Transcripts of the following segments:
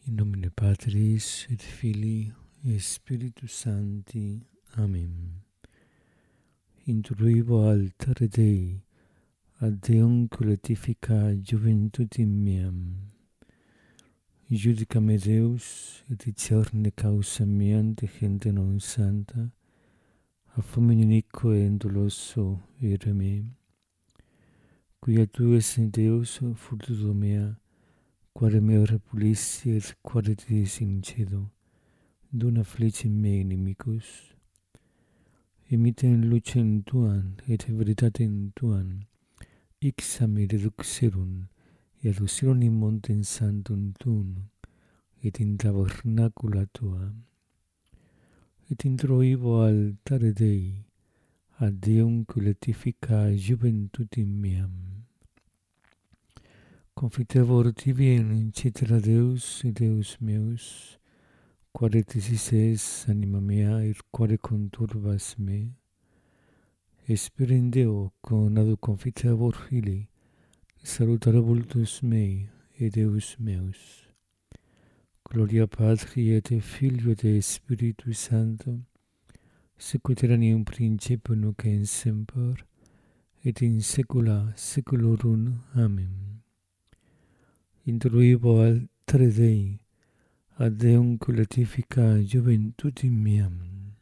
In nomine Patris et Filii et Spiritus Sancti. Amen. Intruivo altare Dei, ad Deum collectifica juventutem meam. Iudica me Deus, et discerne causa meam de gente non santa, a fomine iniquo et doloso ire me. Quia tu es Deus, fructus mea, quare me repulissi et quare te sincedo, dona flecem me inimicus. Imiten lucem tuam et veritatem tuam, ixame reduxerum, et aducerum in montem sanctum tuum, et in tabernacula tua. Et introivo altare Dei, ad Deum collectifica juventutem meam. Confitevor tibi in cetera Deus et Deus meus, quare tisis es anima mea et quare conturbas me. Espero in Deo, con adu confitevor Filii, salutare vultus mei et Deus meus. Gloria Patri et Filio et Spiritus Sancto, sicut erat in principio nunc et in semper, et in saecula saeculorum. Amen. Intruivo altare Dei, ad Deum collectifica juventutem meam.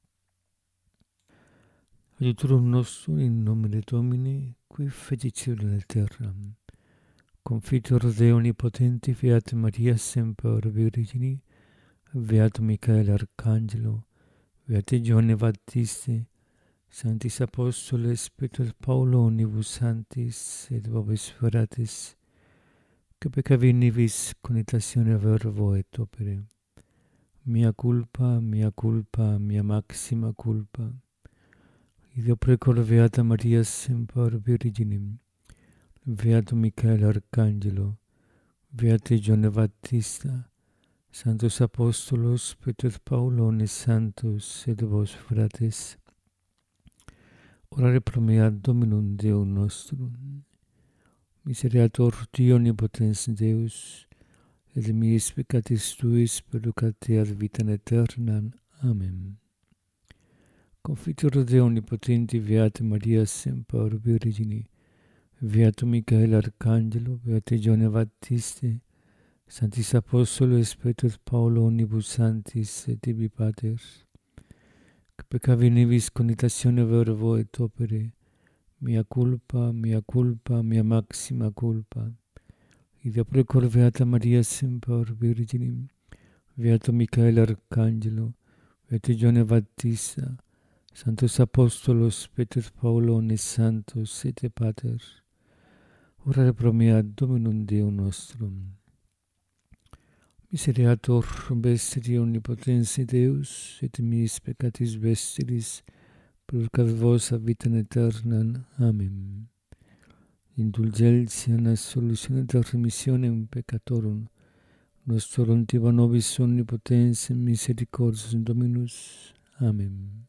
Adiutorum nostrum in nomine Domini, qui fecit caelum et terram. Confitor Dei omnipotenti, fiat Maria semper Virgini, beatum Michael Arcangelo, beati Ioanne Baptiste, sanctis apostoles Petrus Paulo omnibus sanctis et vobis fratres, que peccavi nibis conitatione verbo et opere. Mea culpa, mea maxima culpa. Ideo precor beata Maria semper Virginim, beatum Michael Arcangelo, beate Ioanne Baptista, sanctos apostolos Petrus Paulo omnes santos et vos fratres, orare pro mea Dominum Deum nostrum. Misereatur Dio omnipotens Deus, et miis peccatis tuis perducate ad vitam aeternam. Amen. Confitur Dei omnipotenti, beate Maria semper Virgini, beatum Michael Arcangelo, beate Ioanne Baptiste, sanctis apostoles Petrus Paulo omnibus sanctis et tibi pater, que peccavi nibis conitatione verbo et opere, mea culpa, mea maxima culpa. Ideo precor beata Maria semper Virginim, beatum Michael Arcangelo, beate Ioanne Baptista, sanctos apostolos Petrus Paulo omnes santos et pater, orare pro mea Dominum Deum nostrum. Misereatur vestri omnipotens Deus, et miis peccatis vestris, purgat vos ad vitam aeternam. Amen. Indulgentia et solutione et remissionem peccatorum nostrorum tiba nobis omnipotens misericordias Dominus. Amen.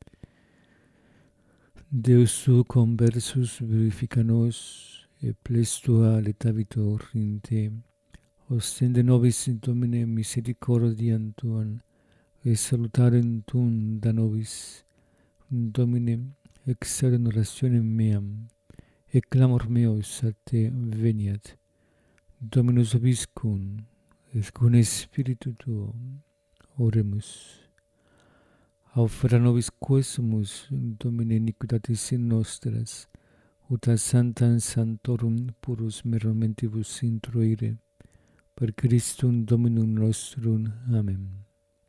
Deus tu conversus vivifica nos, et ples tua letavitor in te. Ostende nobis Domine misericordiam tuam, et salutarem tuum da nobis. Domine, exaudem orationem meam, et clamor meus a te veniat. Dominus vobiscum, et cum Spiritu tuo, oremus. Aufera nobis quesumus, Domine, iniquitatis nostras, ut ad sanctam sanctorum purus meromentibus introire, per Christum Dominum nostrum. Amen.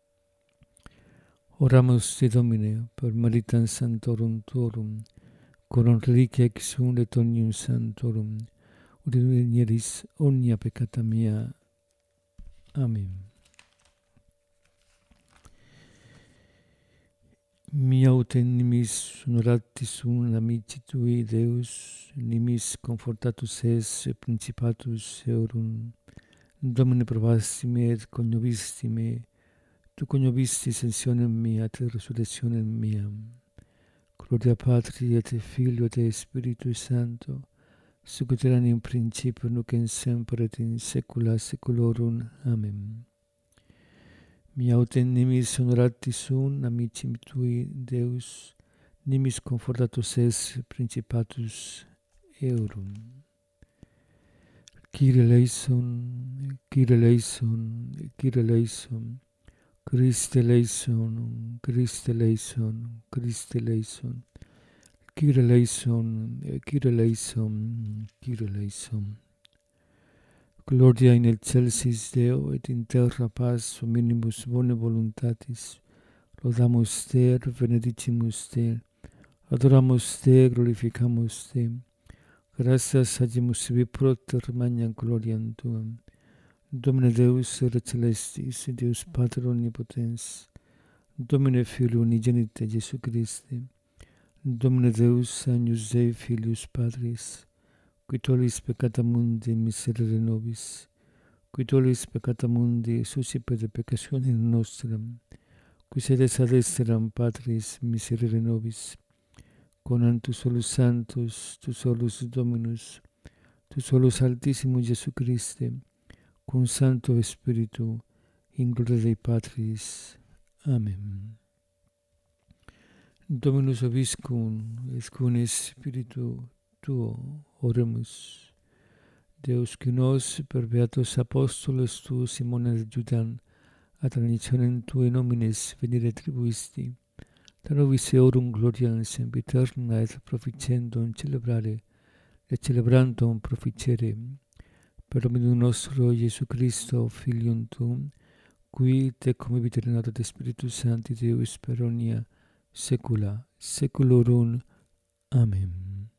Oramus te Domine, per meritam sanctorum tuorum, coram reliquia exum et omnium sanctorum, ut venieris omnia peccata mea. Amen. Mia ut nimis honoratis sunt amici tui, Deus, nimis confortatus es principatus eorum. Domine probasti me et coniovisti me, tu coniovisti sensionem mea et resurrectionem meam. Gloria Patri et Filio et Spiritus Sancto, sicut erat in principio nunc et in semper et in saecula saeculorum. Amen. Mi autem nimis honoratis sunt, amicim tui, Deus, nimis confortatus es principatus eorum. Kyrie eleison, Kyrie eleison, Kyrie eleison, Christe eleison, Christe eleison, Christe eleison, Kyrie eleison, Kyrie eleison, Kyrie eleison. Gloria in excelsis Deo et in terra paz hominibus bone voluntatis. Laudamus Te, benedicimus Te, adoramus Te, glorificamus Te. Gratias agimus sibi proter magnam gloriam Tuam. Domine Deus ere celestis, Deus Pater omnipotens, Domine Filio unigenite Jesu Christe, Domine Deus agnus Dei Filius Patris, qui tollis peccata mundi miserere nobis, qui tollis peccata mundi suscipet de peccationem nostram, qui sedes ad exteram Patris miserere nobis, conant tu solus Sanctus, tu solus Dominus, tu solus Altissimus Jesu Christe, cum Sancto Spiritu, in gloria Dei Patris. Amen. Dominus vobiscum, et cum Spiritu Tuo, oremus. Deus qui nos per beatos apostolos tuos Simone et Judan ad traditionem Tuae nominis venire tribuisti, da nobis eorum gloriam sempiterna et proficendum celebrare, et celebrandum proficere, per Dominum nostro Iesu Christo, Filium Tuum, qui te convivit renato de Spiritus Sancti Deus per omnia saecula saeculorum. Amén.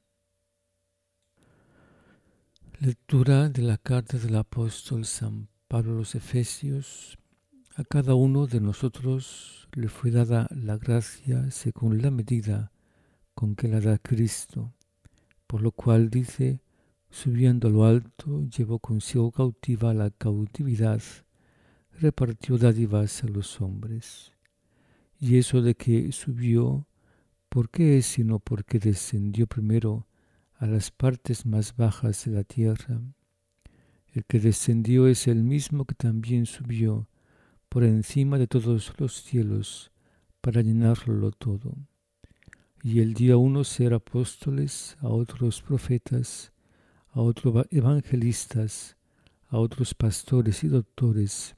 Lectura de la carta del apóstol San Pablo a los Efesios. A cada uno de nosotros le fue dada la gracia según la medida con que la da Cristo, por lo cual dice, subiendo a lo alto, llevó consigo cautiva la cautividad, repartió dádivas a los hombres. Y eso de que subió, ¿por qué es sino porque descendió primero a las partes más bajas de la tierra? El que descendió es el mismo que también subió por encima de todos los cielos para llenarlo todo. Y él dio a unos ser apóstoles, a otros profetas, a otros evangelistas, a otros pastores y doctores,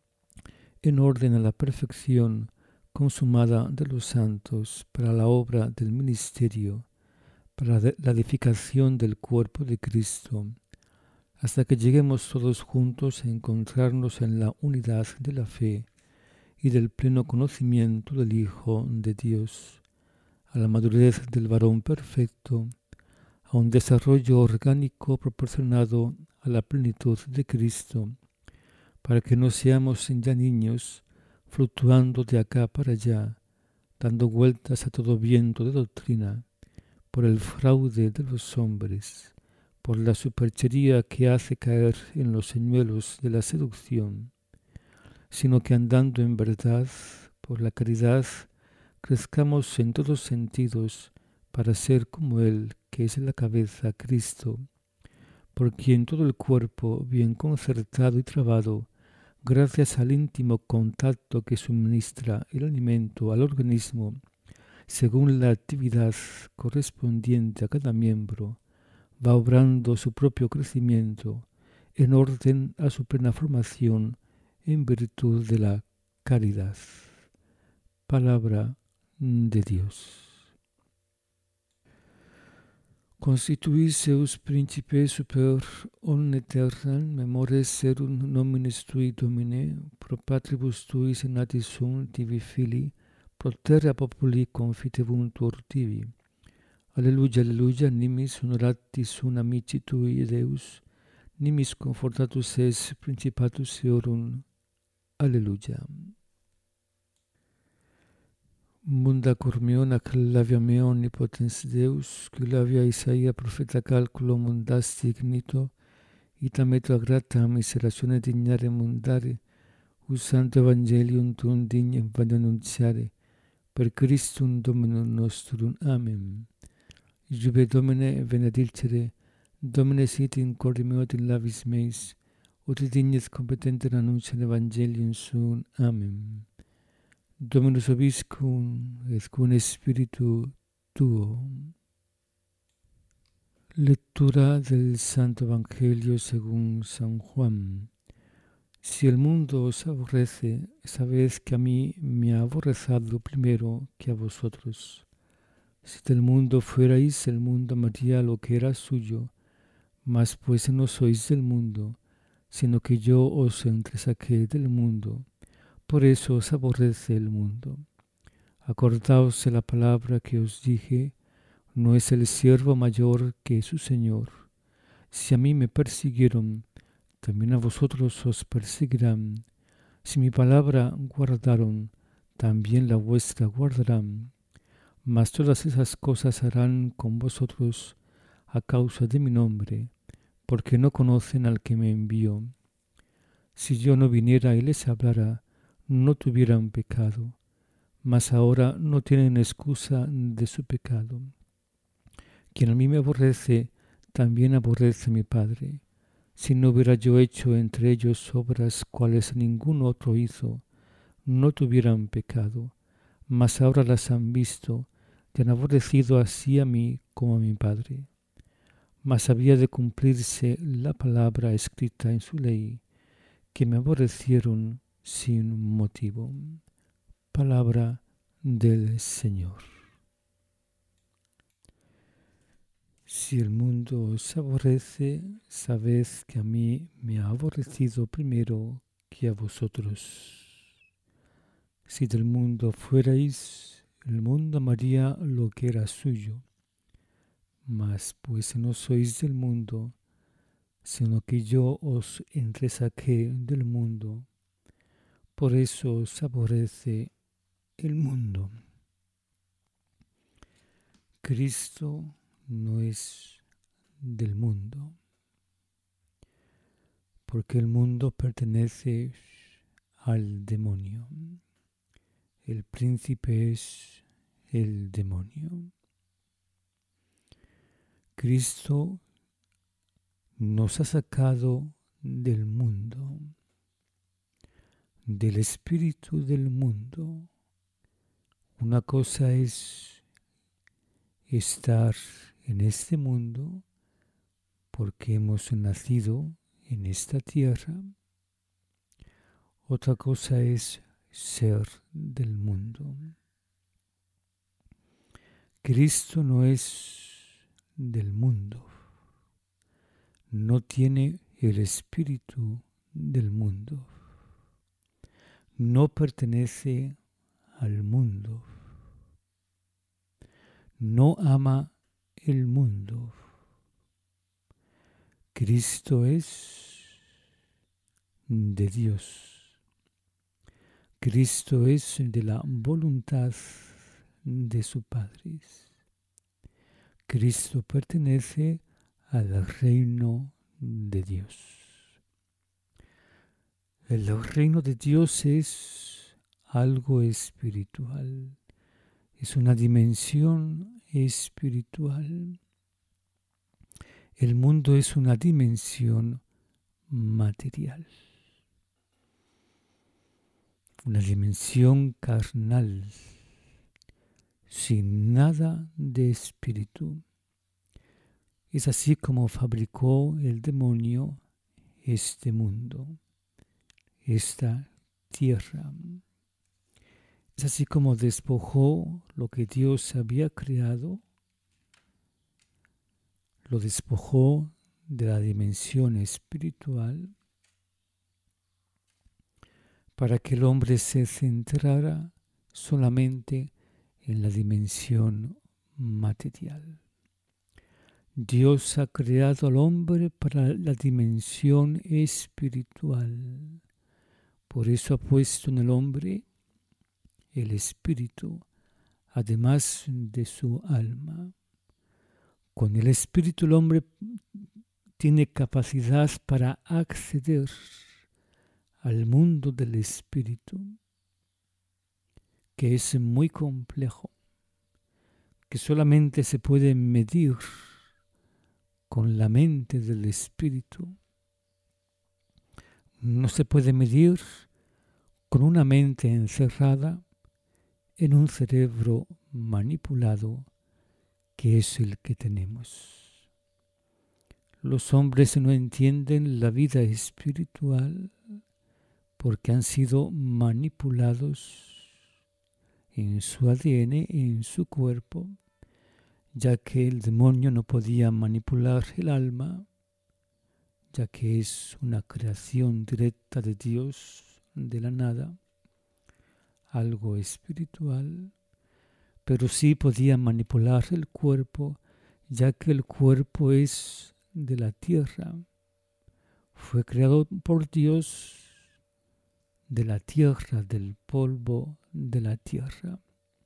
en orden a la perfección consumada de los santos para la obra del ministerio, para la edificación del cuerpo de Cristo, hasta que lleguemos todos juntos a encontrarnos en la unidad de la fe y del pleno conocimiento del Hijo de Dios, a la madurez del varón perfecto, a un desarrollo orgánico proporcionado a la plenitud de Cristo, para que no seamos ya niños fluctuando de acá para allá, dando vueltas a todo viento de doctrina, por el fraude de los hombres, por la superchería que hace caer en los señuelos de la seducción, sino que andando en verdad, por la caridad, crezcamos en todos sentidos para ser como Él, que es la cabeza, Cristo, por quien todo el cuerpo, bien concertado y trabado, gracias al íntimo contacto que suministra el alimento al organismo, según la actividad correspondiente a cada miembro, va obrando su propio crecimiento en orden a su plena formación en virtud de la caridad. Palabra de Dios. Constituis eus principes super omne terram, memores serum nominis Tui, Domine, pro patribus Tui senatis sunt tibi Filii, pro terra populi confitebuntur tibi. Alleluia, alleluia, nimis honoratis sunt amici Tui, Deus, nimis confortatus es principatus eorum. Alleluia. Munda cor meo, nac lavia meo omnipotens Deus, qui lavia Isaia profeta calculo mundasti ignito, itam et tua grata miseratione dignare mundare, us santo evangelium tuum dignem vade annunciare, per Christum Dominum nostrum. Amen. Iube Domine benedicere, Domine sit in corde meo et in labis meis, ut dignes competenter annunciam evangelium suum. Amen. Dominus vobiscum, et cum spiritu tuo. Lectura del Santo Evangelio según San Juan. Si el mundo os aborrece, sabed que a mí me ha aborrecido primero que a vosotros. Si del mundo fuerais, el mundo amaría lo que era suyo, mas pues no sois del mundo, sino que yo os entresaqué del mundo, por eso os aborrece el mundo. Acordaos de la palabra que os dije, no es el siervo mayor que su Señor. Si a mí me persiguieron, también a vosotros os perseguirán. Si mi palabra guardaron, también la vuestra guardarán. Mas todas esas cosas harán con vosotros a causa de mi nombre, porque no conocen al que me envió. Si yo no viniera y les hablara, no tuvieran pecado, mas ahora no tienen excusa de su pecado. Quien a mí me aborrece, también aborrece a mi Padre. Si no hubiera yo hecho entre ellos obras cuales ningún otro hizo, no tuvieran pecado, mas ahora las han visto y han aborrecido así a mí como a mi Padre. Mas había de cumplirse la palabra escrita en su ley, que me aborrecieron sin motivo. Palabra del Señor. Si el mundo os aborrece, sabed que a mí me ha aborrecido primero que a vosotros. Si del mundo fuerais, el mundo amaría lo que era suyo. Mas pues no sois del mundo, sino que yo os entresaqué del mundo, por eso os aborrece el mundo. Cristo no es del mundo, porque el mundo pertenece al demonio. El príncipe es el demonio. Cristo nos ha sacado del mundo, del espíritu del mundo. Una cosa es estar en este mundo porque hemos nacido en esta tierra. Otra cosa es ser del mundo. Cristo no es del mundo. No tiene el espíritu del mundo. No pertenece al mundo. No ama el mundo. Cristo es de Dios. Cristo es de la voluntad de su Padre. Cristo pertenece al reino de Dios. El reino de Dios es algo espiritual. Es una dimensión espiritual. El mundo es una dimensión material. Una dimensión carnal, sin nada de espíritu. Es así como fabricó el demonio este mundo, esta tierra. Es así como despojó lo que Dios había creado, lo despojó de la dimensión espiritual para que el hombre se centrara solamente en la dimensión material. Dios ha creado al hombre para la dimensión espiritual. Por eso ha puesto en el hombre el espíritu, además de su alma. Con el espíritu el hombre tiene capacidad para acceder al mundo del espíritu, que es muy complejo, que solamente se puede medir con la mente del espíritu. no se puede medir con una mente encerrada en un cerebro manipulado que es el que tenemos. Los hombres no entienden la vida espiritual porque han sido manipulados en su ADN, en su cuerpo, ya que el demonio no podía manipular el alma, ya que es una creación directa de Dios, de la nada, algo espiritual, pero sí podía manipular el cuerpo, ya que el cuerpo es de la tierra. Fue creado por Dios de la tierra, del polvo de la tierra.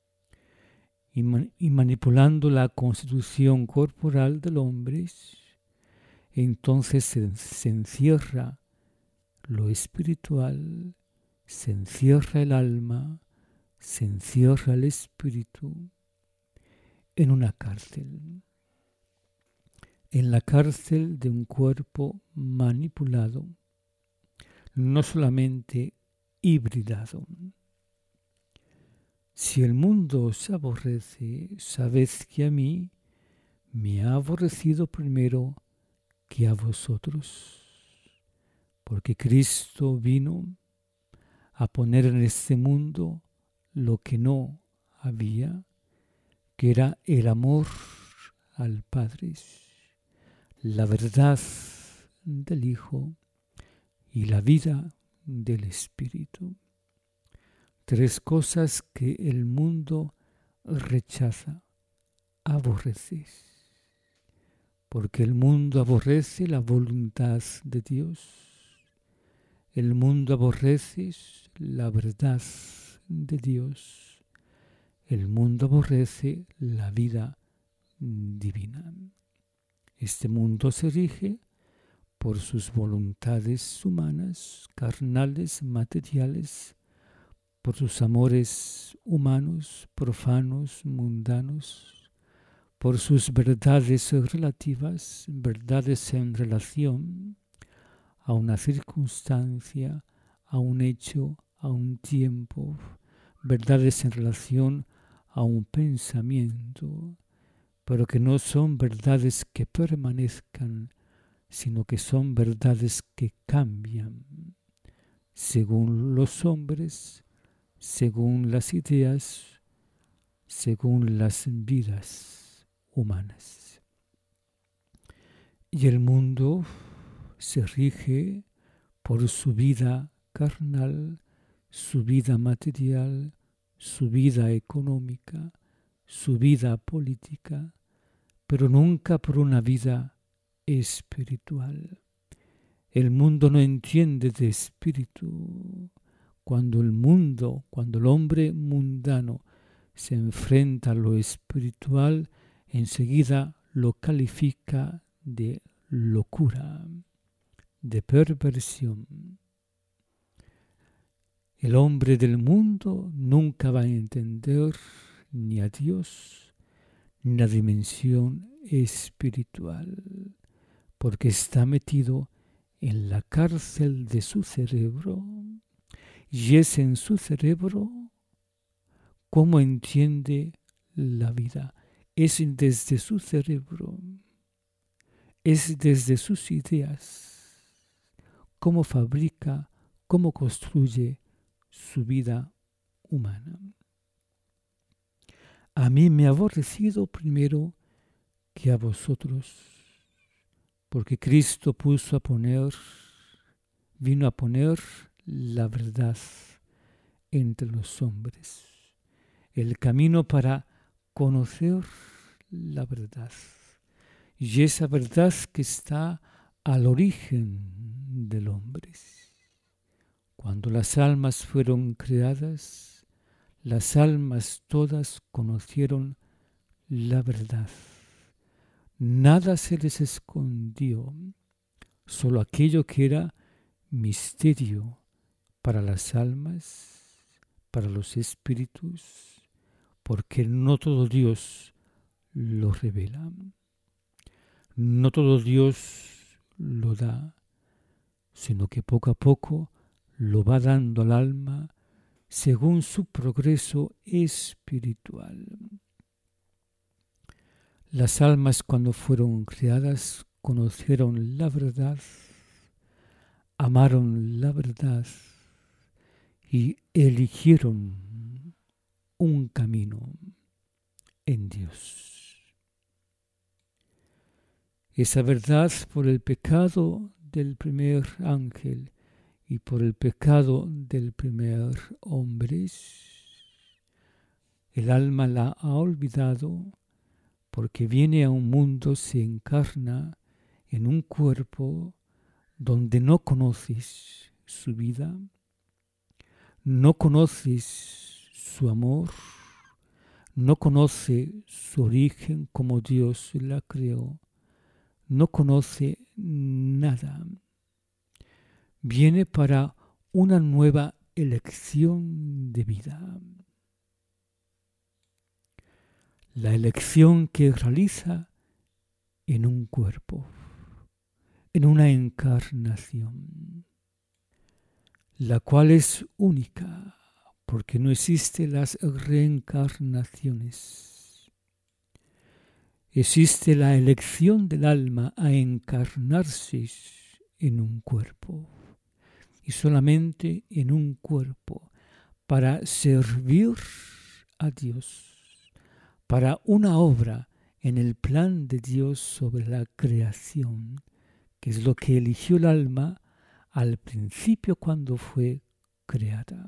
Y manipulando la constitución corporal del hombre, entonces se encierra lo espiritual, se encierra el alma, se encierra el espíritu en una cárcel. En la cárcel de un cuerpo manipulado, no solamente hibridado. Si el mundo os aborrece, sabed que a mí me ha aborrecido primero que a vosotros. Porque Cristo vino a poner en este mundo lo que no había, que era el amor al Padre, la verdad del Hijo y la vida del Espíritu. Tres cosas que el mundo rechaza, aborrece. Porque el mundo aborrece la voluntad de Dios. El mundo aborrece la verdad de Dios. El mundo aborrece la vida divina. Este mundo se rige por sus voluntades humanas, carnales, materiales, por sus amores humanos, profanos, mundanos, por sus verdades relativas, verdades en relación a una circunstancia, a un hecho, a un tiempo, verdades en relación a un pensamiento, pero que no son verdades que permanezcan, sino que son verdades que cambian según los hombres, según las ideas, según las vidas humanas. Y el mundo se rige por su vida carnal, su vida material, su vida económica, su vida política, pero nunca por una vida espiritual. El mundo no entiende de espíritu. Cuando el hombre mundano se enfrenta a lo espiritual, enseguida lo califica de locura, de perversión. El hombre del mundo nunca va a entender ni a Dios ni la dimensión espiritual, porque está metido en la cárcel de su cerebro, y es en su cerebro cómo entiende la vida. Es desde su cerebro, es desde sus ideas, cómo fabrica, cómo construye su vida humana. A mí me ha aborrecido primero que a vosotros, porque Cristo vino a poner la verdad entre los hombres, el camino para conocer la verdad. Y esa verdad que está al origen del hombre. Cuando las almas fueron creadas, las almas todas conocieron la verdad. Nada se les escondió, solo aquello que era misterio para las almas, para los espíritus, porque no todo Dios lo revela, no todo Dios lo da, sino que poco a poco lo va dando al alma según su progreso espiritual. Las almas cuando fueron creadas conocieron la verdad, amaron la verdad y eligieron un camino en Dios. Esa verdad por el pecado del primer ángel y por el pecado del primer hombre, el alma la ha olvidado porque viene a un mundo, se encarna en un cuerpo donde no conoces su vida, no conoces su amor, no conoce su origen como Dios la creó, no conoce nada. Viene para una nueva elección de vida. La elección que realiza en un cuerpo, en una encarnación, la cual es única, porque no existen las reencarnaciones. Existe la elección del alma a encarnarse en un cuerpo, y solamente en un cuerpo, para servir a Dios, para una obra en el plan de Dios sobre la creación, que es lo que eligió el alma al principio cuando fue creada.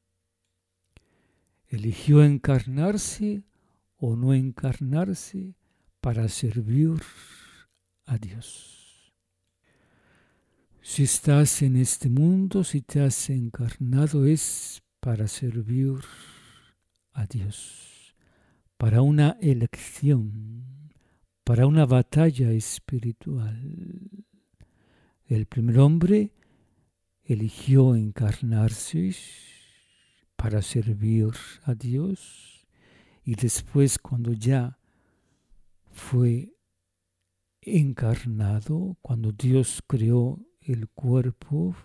Eligió encarnarse o no encarnarse para servir a Dios. Si estás en este mundo, si te has encarnado, es para servir a Dios, para una elección, para una batalla espiritual. El primer hombre eligió encarnarse para servir a Dios y después, cuando ya fue encarnado, cuando Dios creó el cuerpo,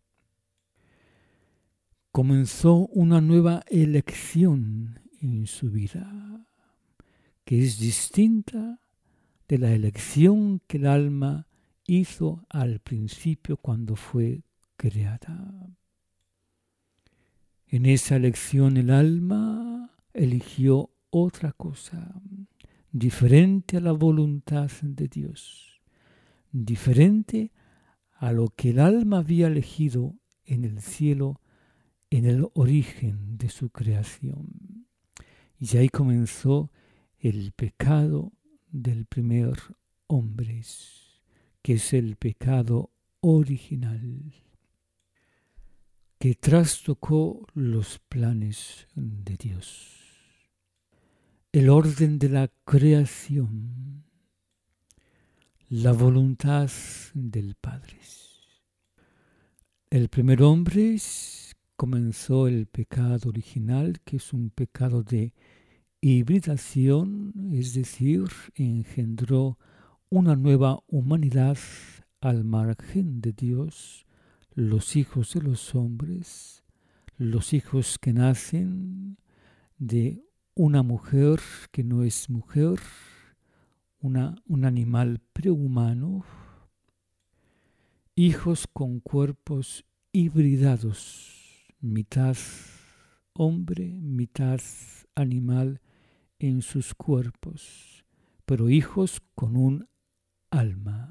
comenzó una nueva elección en su vida, que es distinta de la elección que el alma hizo al principio cuando fue creada. En esa elección el alma eligió otra cosa, diferente a la voluntad de Dios, diferente a lo que el alma había elegido en el cielo, en el origen de su creación. Y ahí comenzó el pecado del primer hombre, que es el pecado original, que trastocó los planes de Dios, el orden de la creación, la voluntad del Padre. El primer hombre comenzó el pecado original, que es un pecado de hibridación, es decir, engendró una nueva humanidad al margen de Dios, los hijos de los hombres, los hijos que nacen de una mujer que no es mujer, un animal prehumano, hijos con cuerpos hibridados, mitad hombre, mitad animal en sus cuerpos, pero hijos con un alma.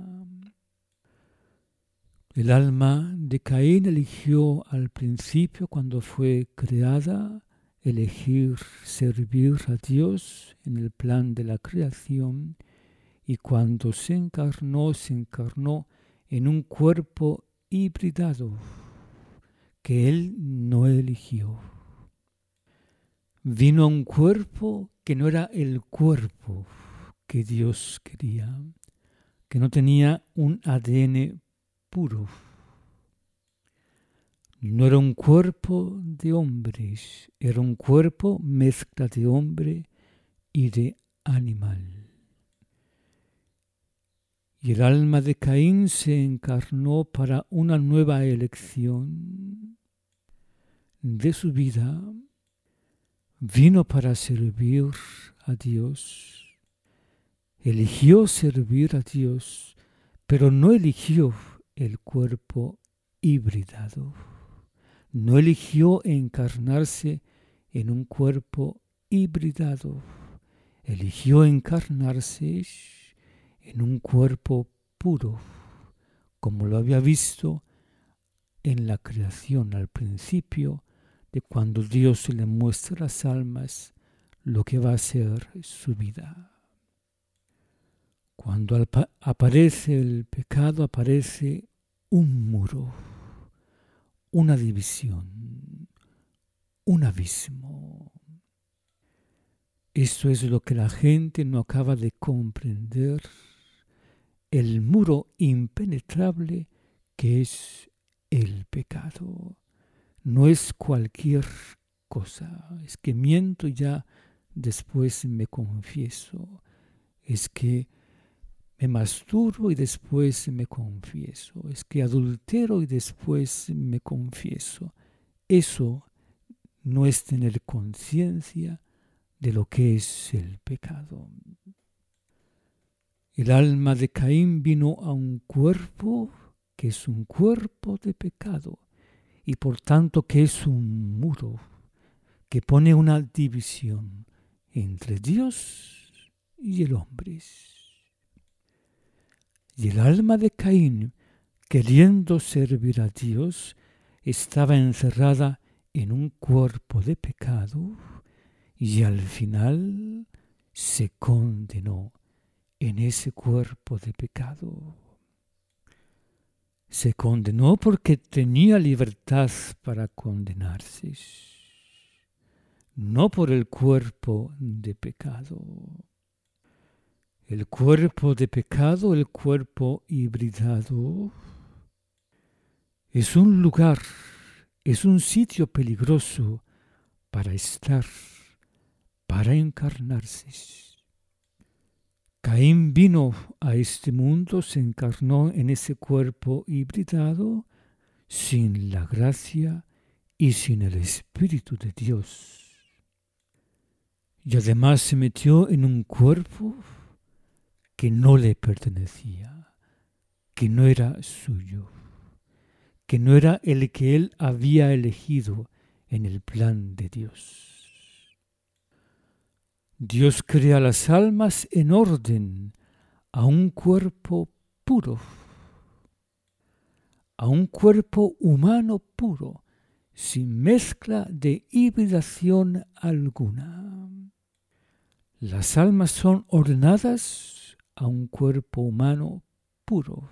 El alma de Caín eligió al principio, cuando fue creada, elegir servir a Dios en el plan de la creación, y cuando se encarnó en un cuerpo hibridado que él no eligió. Vino a un cuerpo que no era el cuerpo que Dios quería, que no tenía un ADN puro. No era un cuerpo de hombres, era un cuerpo mezcla de hombre y de animal. Y el alma de Caín se encarnó para una nueva elección de su vida. Vino para servir a Dios. Eligió servir a Dios, pero no eligió el cuerpo hibridado. No eligió encarnarse en un cuerpo hibridado. Eligió encarnarse en un cuerpo puro, como lo había visto en la creación al principio, de cuando Dios le muestra a las almas lo que va a ser su vida. Cuando aparece el pecado, aparece un muro, una división, un abismo. Esto es lo que la gente no acaba de comprender, el muro impenetrable que es el pecado. No es cualquier cosa, es que miento y ya después me confieso, es que me masturbo y después me confieso, es que adultero y después me confieso. Eso no es tener conciencia de lo que es el pecado. El alma de Caín vino a un cuerpo que es un cuerpo de pecado y por tanto que es un muro que pone una división entre Dios y el hombre. Y el alma de Caín, queriendo servir a Dios, estaba encerrada en un cuerpo de pecado y al final se condenó en ese cuerpo de pecado. Se condenó porque tenía libertad para condenarse, no por el cuerpo de pecado. El cuerpo de pecado, el cuerpo hibridado, es un lugar, es un sitio peligroso para estar, para encarnarse. Caín vino a este mundo, se encarnó en ese cuerpo hibridado sin la gracia y sin el Espíritu de Dios. Y además se metió en un cuerpo que no le pertenecía, que no era suyo, que no era el que él había elegido en el plan de Dios. Dios crea las almas en orden a un cuerpo puro, a un cuerpo humano puro, sin mezcla de hibridación alguna. Las almas son ordenadas a un cuerpo humano puro.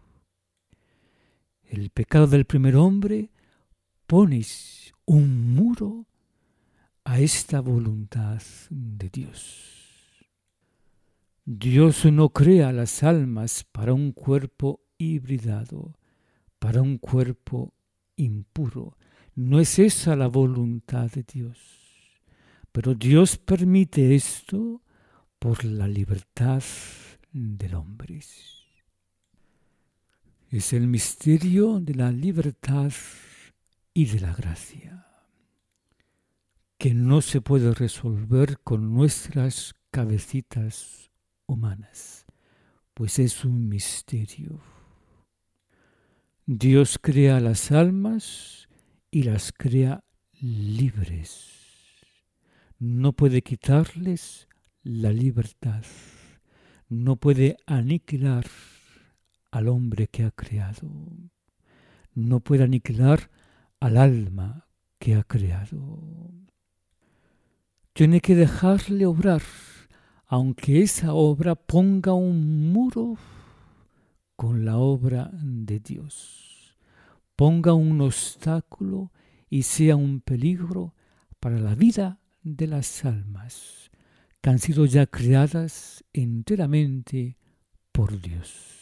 El pecado del primer hombre pone un muro a esta voluntad de Dios. Dios no crea las almas para un cuerpo hibridado, para un cuerpo impuro. No es esa la voluntad de Dios. Pero Dios permite esto por la libertad del hombre. Es el misterio de la libertad y de la gracia, que no se puede resolver con nuestras cabecitas humanas, pues es un misterio. Dios crea las almas y las crea libres. No puede quitarles la libertad, no puede aniquilar al hombre que ha creado, no puede aniquilar al alma que ha creado. Tiene que dejarle obrar, aunque esa obra ponga un muro con la obra de Dios, ponga un obstáculo y sea un peligro para la vida de las almas que han sido ya creadas enteramente por Dios.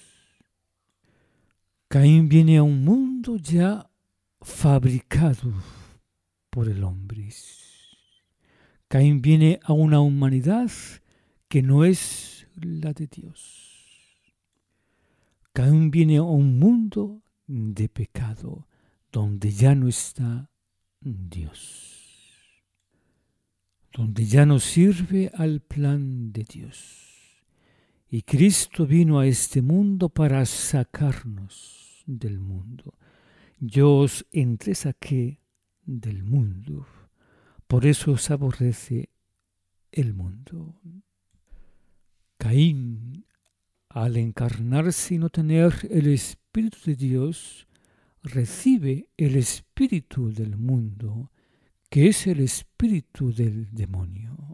Caín viene a un mundo ya fabricado por el hombre. Caín viene a una humanidad que no es la de Dios. Caín viene a un mundo de pecado, donde ya no está Dios, donde ya no sirve al plan de Dios. Y Cristo vino a este mundo para sacarnos del mundo. Yo os entresaqué del mundo, por eso os aborrece el mundo. Caín, al encarnarse y no tener el Espíritu de Dios, recibe el espíritu del mundo, que es el espíritu del demonio.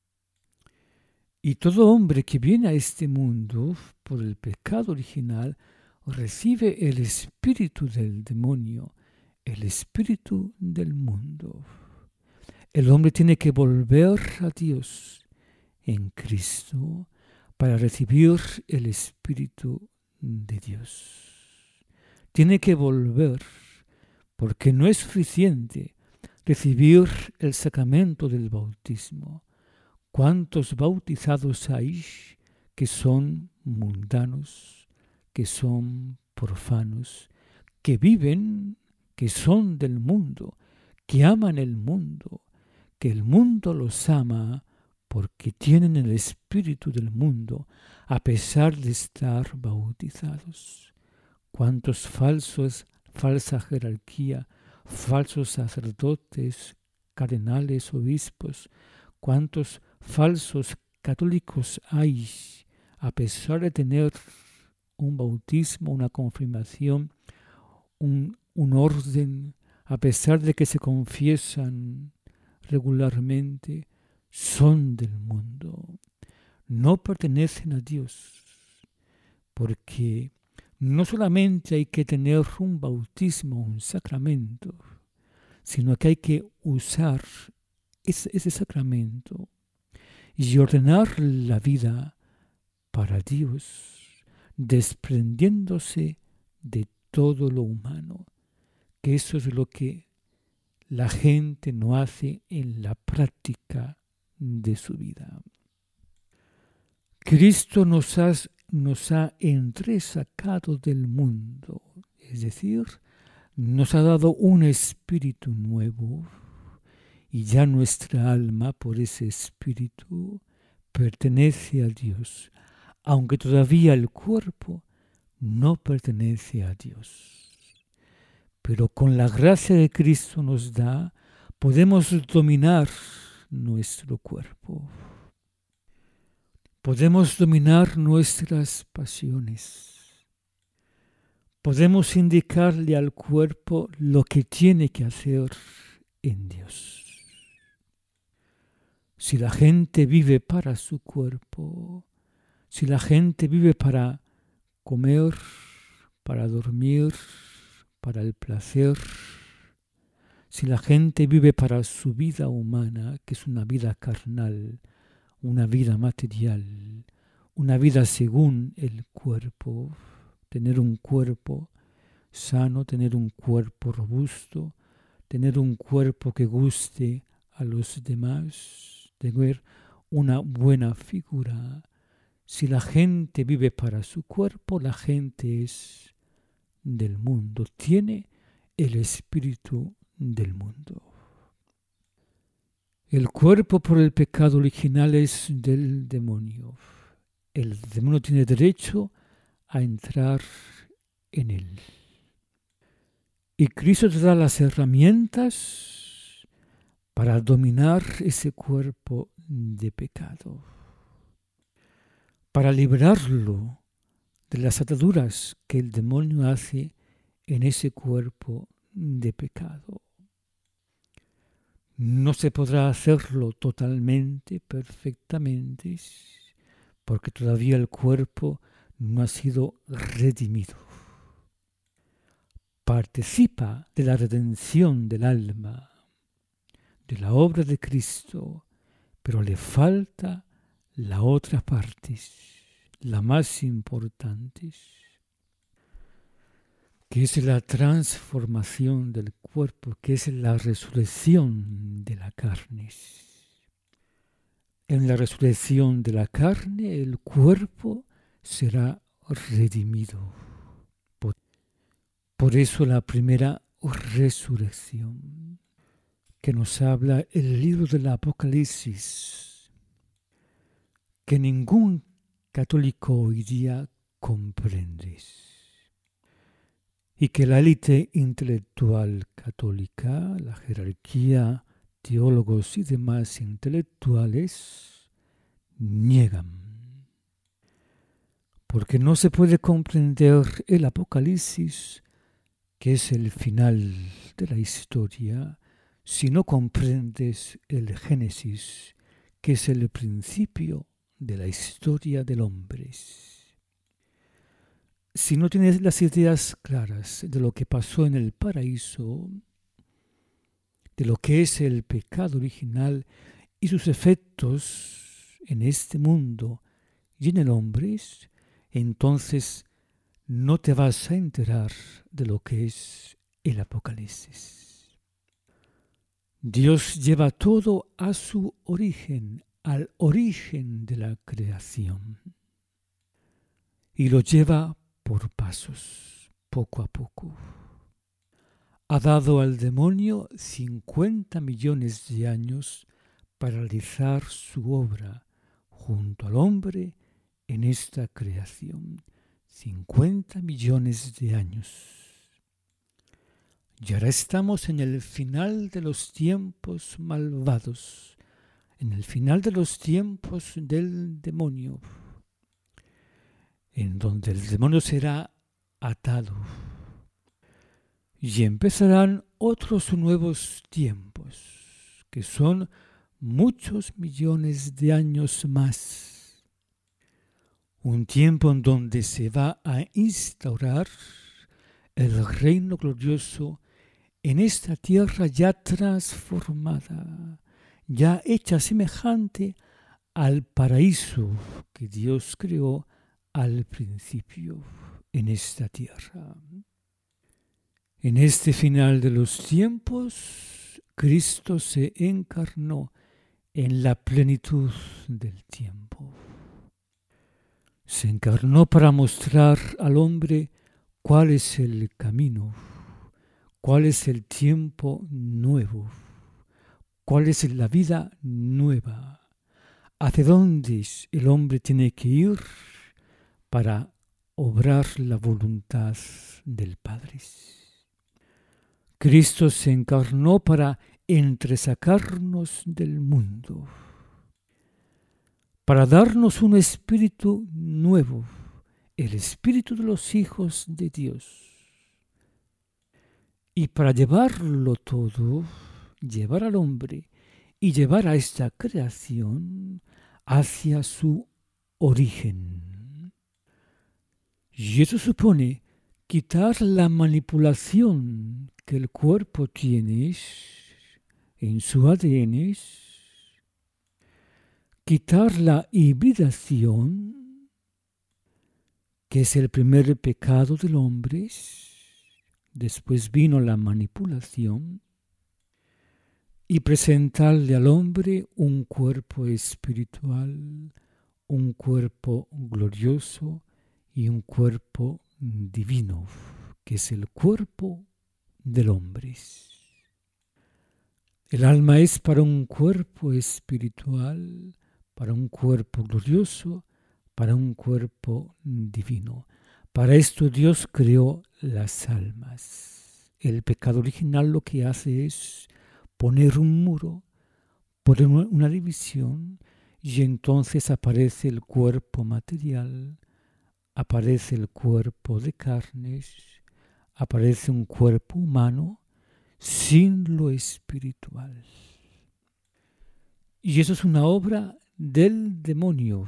Y todo hombre que viene a este mundo por el pecado original recibe el espíritu del demonio, el espíritu del mundo. El hombre tiene que volver a Dios en Cristo para recibir el espíritu de Dios. Tiene que volver, porque no es suficiente recibir el sacramento del bautismo. ¿Cuántos bautizados hay que son mundanos, que son profanos, que viven, que son del mundo, que aman el mundo, que el mundo los ama porque tienen el espíritu del mundo a pesar de estar bautizados? ¿Cuántos falsa jerarquía, falsos sacerdotes, cardenales, obispos, cuántos falsos católicos hay a pesar de tener un bautismo, una confirmación, un orden, a pesar de que se confiesan regularmente, son del mundo, no pertenecen a Dios, porque no solamente hay que tener un bautismo, un sacramento, sino que hay que usar ese sacramento y ordenar la vida para Dios, desprendiéndose de todo lo humano, que eso es lo que la gente no hace en la práctica de su vida. Cristo nos ha entresacado del mundo, es decir, nos ha dado un espíritu nuevo y ya nuestra alma por ese espíritu pertenece a Dios, aunque todavía el cuerpo no pertenece a Dios. Pero con la gracia de Cristo nos da, podemos dominar nuestro cuerpo. Podemos dominar nuestras pasiones. Podemos indicarle al cuerpo lo que tiene que hacer en Dios. Si la gente vive para su cuerpo, si la gente vive para comer, para dormir, para el placer, si la gente vive para su vida humana, que es una vida carnal, una vida material, una vida según el cuerpo, tener un cuerpo sano, tener un cuerpo robusto, tener un cuerpo que guste a los demás, tener una buena figura. Si la gente vive para su cuerpo, la gente es del mundo, tiene el espíritu del mundo. El cuerpo por el pecado original es del demonio. El demonio tiene derecho a entrar en él. Y Cristo te da las herramientas para dominar ese cuerpo de pecado, para librarlo de las ataduras que el demonio hace en ese cuerpo de pecado. No se podrá hacerlo totalmente, perfectamente, porque todavía el cuerpo no ha sido redimido. Participa de la redención del alma, de la obra de Cristo, pero le falta la otra parte, la más importante, que es la transformación del cuerpo, que es la resurrección de la carne. En la resurrección de la carne, el cuerpo será redimido. Por eso la primera resurrección que nos habla el libro del Apocalipsis, que ningún católico hoy día comprende, y que la élite intelectual católica, la jerarquía, teólogos y demás intelectuales niegan. Porque no se puede comprender el Apocalipsis, que es el final de la historia, si no comprendes el Génesis, que es el principio de la historia del hombre. Si no tienes las ideas claras de lo que pasó en el paraíso, de lo que es el pecado original y sus efectos en este mundo y en el hombre, entonces no te vas a enterar de lo que es el Apocalipsis. Dios lleva todo a su origen, al origen de la creación, y lo lleva por pasos, poco a poco. Ha dado al demonio 50 millones de años para realizar su obra junto al hombre en esta creación. 50 millones de años. Y ahora estamos en el final de los tiempos malvados, en el final de los tiempos del demonio, en donde el demonio será atado. Y empezarán otros nuevos tiempos, que son muchos millones de años más. Un tiempo en donde se va a instaurar el reino glorioso en esta tierra ya transformada, ya hecha semejante al paraíso que Dios creó al principio en esta tierra. En este final de los tiempos, Cristo se encarnó en la plenitud del tiempo. Se encarnó para mostrar al hombre cuál es el camino, cuál es el tiempo nuevo, cuál es la vida nueva, hacia dónde el hombre tiene que ir para obrar la voluntad del Padre. Cristo se encarnó para entresacarnos del mundo, para darnos un espíritu nuevo, el espíritu de los hijos de Dios. Y para llevarlo todo, llevar al hombre y llevar a esta creación hacia su origen. Y eso supone quitar la manipulación que el cuerpo tiene en su ADN, quitar la hibridación, que es el primer pecado del hombre. Después vino la manipulación, y presentarle al hombre un cuerpo espiritual, un cuerpo glorioso y un cuerpo divino, que es el cuerpo del hombre. El alma es para un cuerpo espiritual, para un cuerpo glorioso, para un cuerpo divino. Para esto Dios creó las almas. El pecado original lo que hace es poner un muro, poner una división, y entonces aparece el cuerpo material, aparece el cuerpo de carnes, aparece un cuerpo humano sin lo espiritual. Y eso es una obra del demonio,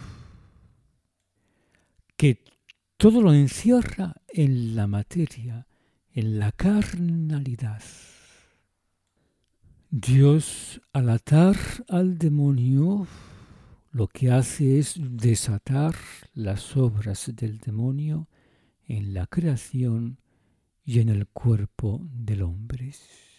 que todo lo encierra en la materia, en la carnalidad. Dios, al atar al demonio, lo que hace es desatar las obras del demonio en la creación y en el cuerpo del hombre.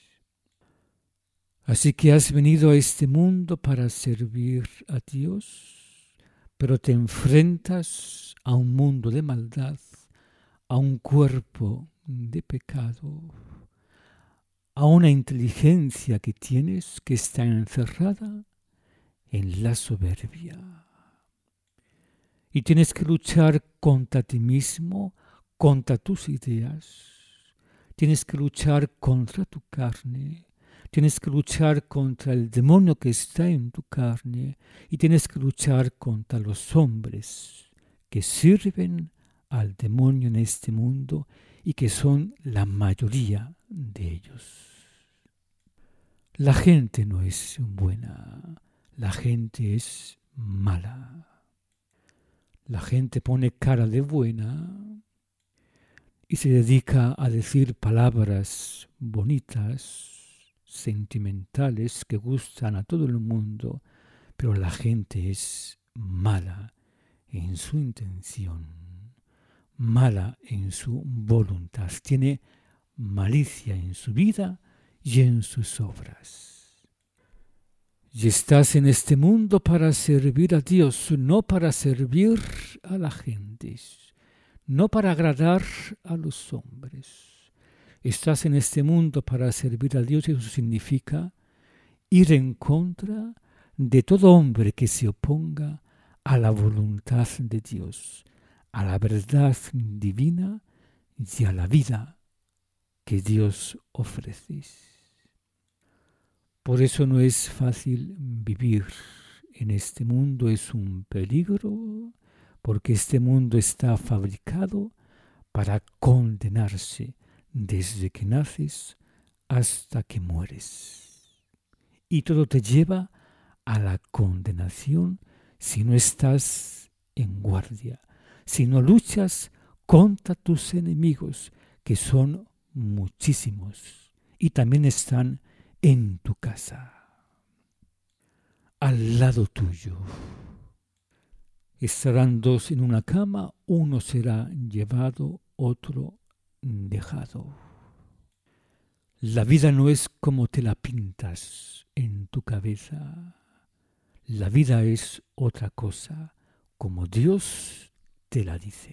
Así que has venido a este mundo para servir a Dios, pero te enfrentas a un mundo de maldad, a un cuerpo de pecado, a una inteligencia que tienes que está encerrada en la soberbia. Y tienes que luchar contra ti mismo, contra tus ideas. Tienes que luchar contra tu carne. Tienes que luchar contra el demonio que está en tu carne. Y tienes que luchar contra los hombres que sirven al demonio en este mundo y que son la mayoría de ellos. La gente no es buena, la gente es mala. La gente pone cara de buena y se dedica a decir palabras bonitas, sentimentales, que gustan a todo el mundo, pero la gente es mala en su intención, mala en su voluntad, tiene malicia en su vida y en sus obras. Y estás en este mundo para servir a Dios, no para servir a la gente, no para agradar a los hombres. Estás en este mundo para servir a Dios y eso significa ir en contra de todo hombre que se oponga a la voluntad de Dios, a la verdad divina y a la vida que Dios ofrece. Por eso no es fácil vivir en este mundo, es un peligro, porque este mundo está fabricado para condenarse desde que naces hasta que mueres. Y todo te lleva a la condenación si no estás en guardia, si no luchas contra tus enemigos, que son muchísimos y también están en tu casa, al lado tuyo. Estarán dos en una cama, uno será llevado, otro dejado. La vida no es como te la pintas en tu cabeza. La vida es otra cosa, como Dios te la dice.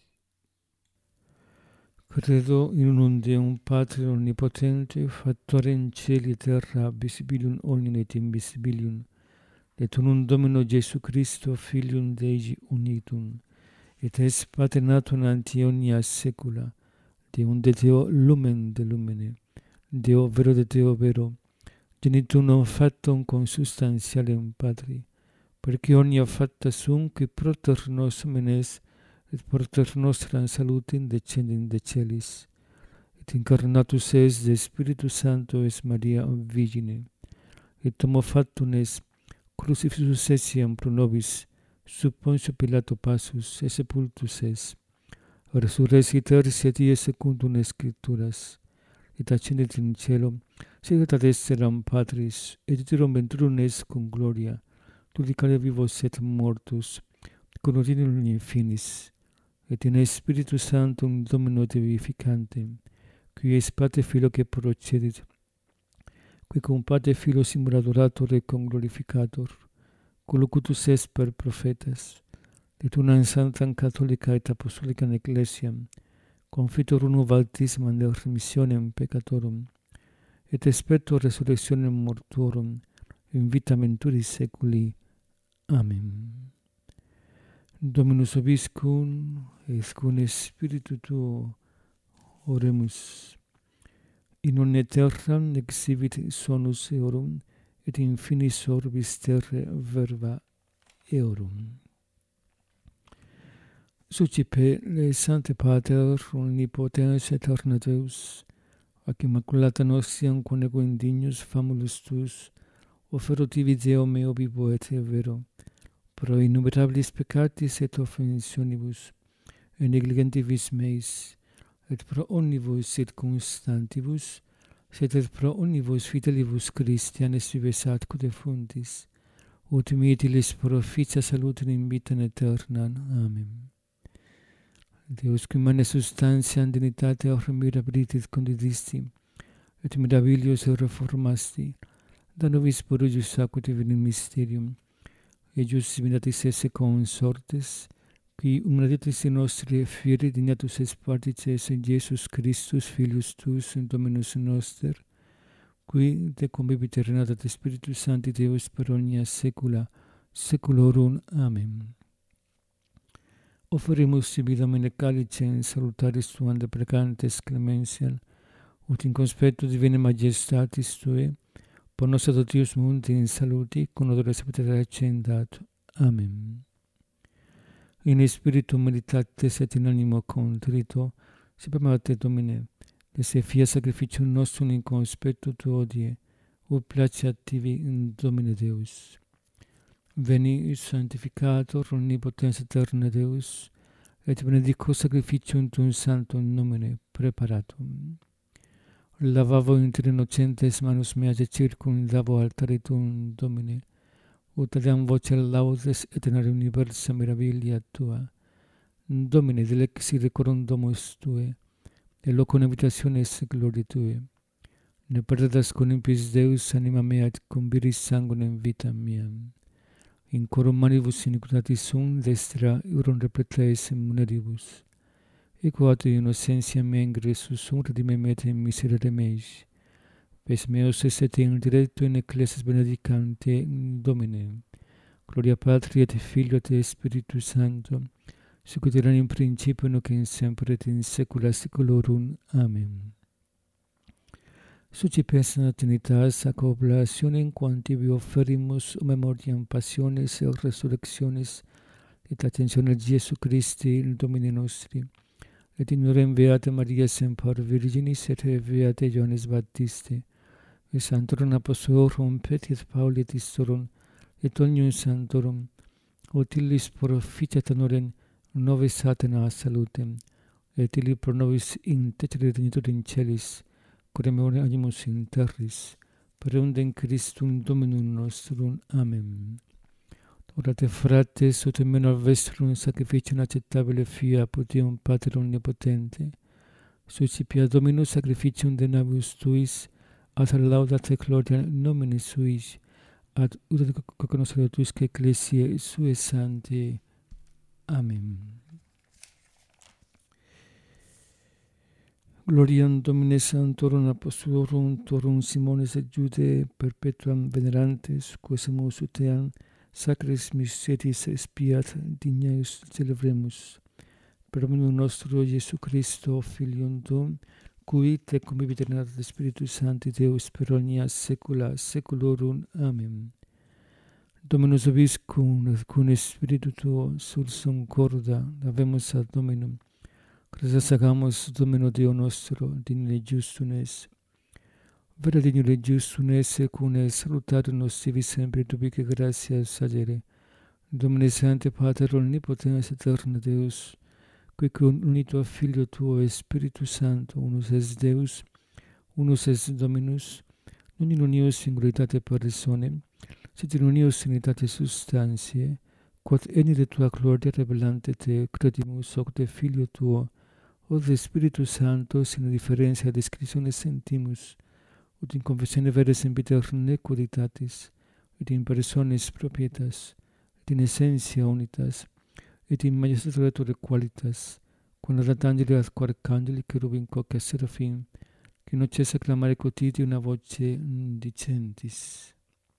Credo in unum Deum Patre Omnipotente, Factore in cieli et terra, visibilium omnium et invisibilium, et unum Domino Jesu Christo, Filium Dei unitum, et es paternatum ante omnia saecula, Deum de Deo lumen de lumine, Deo vero de Deo vero, genitum non factum consubstantialem Patri, perque omnia facta sunt qui propter nos menes, et porter nostram salutem descendent de celis, et incarnatus es de Spiritus Sancto es Maria Virgine, et homo factum es crucifixus etiam pro nobis, sub Pontio Pilato passus, et sepultus es, resurrexit tertia die secundum Scripturas, et ascendet in cielo, sicut ad exteram Patris, et iterum venturum est cum gloria, judicare vivos et mortus, conordinum in finis, et in Spiritus Sanctum Domino te vivificantem, qui es Pater Filio que procedit, qui cum Pater Filio simul adorator et cum glorificator, collocutus est per prophetas, et unam sanctam catholica et apostolicam ecclesiam, confitor uno baptismam de remissionem peccatorum, et expecto resurrectionem mortuorum, in vita venturis saeculi. Amen. Dominus vobiscum, et cum spiritu tuo, oremus. In omne terram exhibit sonus eorum, et in finis orbis terrae verba eorum. Sucipe le Sancte Pater, omnipotens aeterna Deus, ac immaculata nostiam conego indignus famulus tuus, offerotivi Deo meo vivo et vero, pro innumerabilis peccatis et offensionibus, et negligentibus meis, et pro omnibus circumstantibus, sed et pro omnibus fidelibus Christianis vives atque defuntis, ut mittilis proficia salutem in vitam aeternam. Amen. Deus qui mane substantiam dignitate aurum mirabilis condidisti, et mirabilius reformasti, da nobis purgius aqua divinem mysterium, ejus divinatis esse consortes, qui humanitas nostri fieri dignatus es partices in Jesus Christus, Filius tuus, Dominus noster, qui te convivit renata de Spiritus Sancti Deus per omnia saecula saeculorum. Amen. Offerimus sibi Domine calicem salutaris tuam deprecantes clemensiam, ut in conspectu divinae majestatis Tuae, por nos adoptius mundi in saluti, con odore sepultura accendato. Amen. In spiritu meditates et in animo contrito, supermate Domine, de se fia sacrificium nostrum in conspectu Tuo die, ut placeat tibi in Domine Deus. Veni sanctificator omnipotens aeterne Deus, et benedico sacrificium Tuum sanctum nomine preparatum. Lavavo inter innocentes manus meas et circumdavo altare Tuum, Domine, ut adiam voce laudes et tenere universa mirabilia Tua. Domine, delexi decorum domus Tuae, et locum habitationes gloriae Tuae. Ne perdas con impis Deus anima mea et conviris sanguinem vitam meam. In corum manibus iniquitatis sum destra eurum repletes muneribus. Equatur innocentia mea ingressus sum redime metem miserere meis. Pes meus esset in directo in ecclesias benedicante Domine. Gloria Patri et Filio et Spiritus Sancto, sic ut erat in principio nunc in semper et in saecula saeculorum. Amen. Sucipes Trinitas ac oblationem quam tibi offerimus memoriam passiones et resurrectionis et ascensiones Jesu Christi Domini nostri, et in memoriam Beata Maria Semper Virginis et Beate Ioannes Baptiste, et Sanctorum Apostolorum Petri et Pauli et Istorum, et omnium sanctorum, ut illis proficiat honorem nove satana salutem, et illi pro nobis intercedere dignitur in celis, quod memoriam animus in terris, per undem Christum Dominum nostrum. Amen. Orate frates, ut menor vestrum sacrificium acceptabile fia apud Deum Pater omnipotente, suscipia Dominus sacrificium de nabis tuis, ad laudat et gloria nomine suis, ad ut cognoscere tuisque ecclesiae suae sanctae. Amen. Gloriam Domine Sanctorum Apostolorum Tuorum Simonis et Judae perpetuam venerantes, quesumus ut eam sacris mysteris expiat dignaeus celebremus. Per omnium nostro Iesu Christo, Filium Tuum, cui te convivit renata de Spiritus Sancti Deus per omnia saecula saeculorum. Amen. Dominus vobiscum et cum Spiritu Tuo sursum corda, habemus ad Dominum. Gratias agamus Domino Deo nostro, digne justum es. Vera digne justum es, cum salutatum nos sivi sempre dubique gratias agere. Domine Sancte Pater omnipotens aeterne Deus, qui cum unito Filio Tuo et Spiritus Sancto, unus es Deus, unus es Dominus, non in unio singularitate personae, sed in unio unitate substantiae, quod eni de Tua gloria revelante te credimus hoc de Filio Tuo, o de Spiritus Sancto, sin differentia descriptione sentimus, ut in confessione vere sempiter nequiditatis, et in personis propietas, et in essentia unitas, et in majestatis qualitas, quam ad angeli ad arcangeli cherubim quoque seraphim, qui non cessa clamare quotidie una voce dicentis.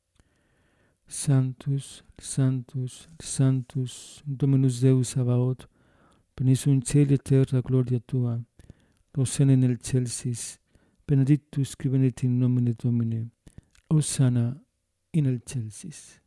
Sanctus, Sanctus, Sanctus, Dominus Deus Sabaoth, plenius in caeli et terra gloria Tua, Hosanna in excelsis, benedictus qui venit in nomine Domini, Hosanna in excelsis.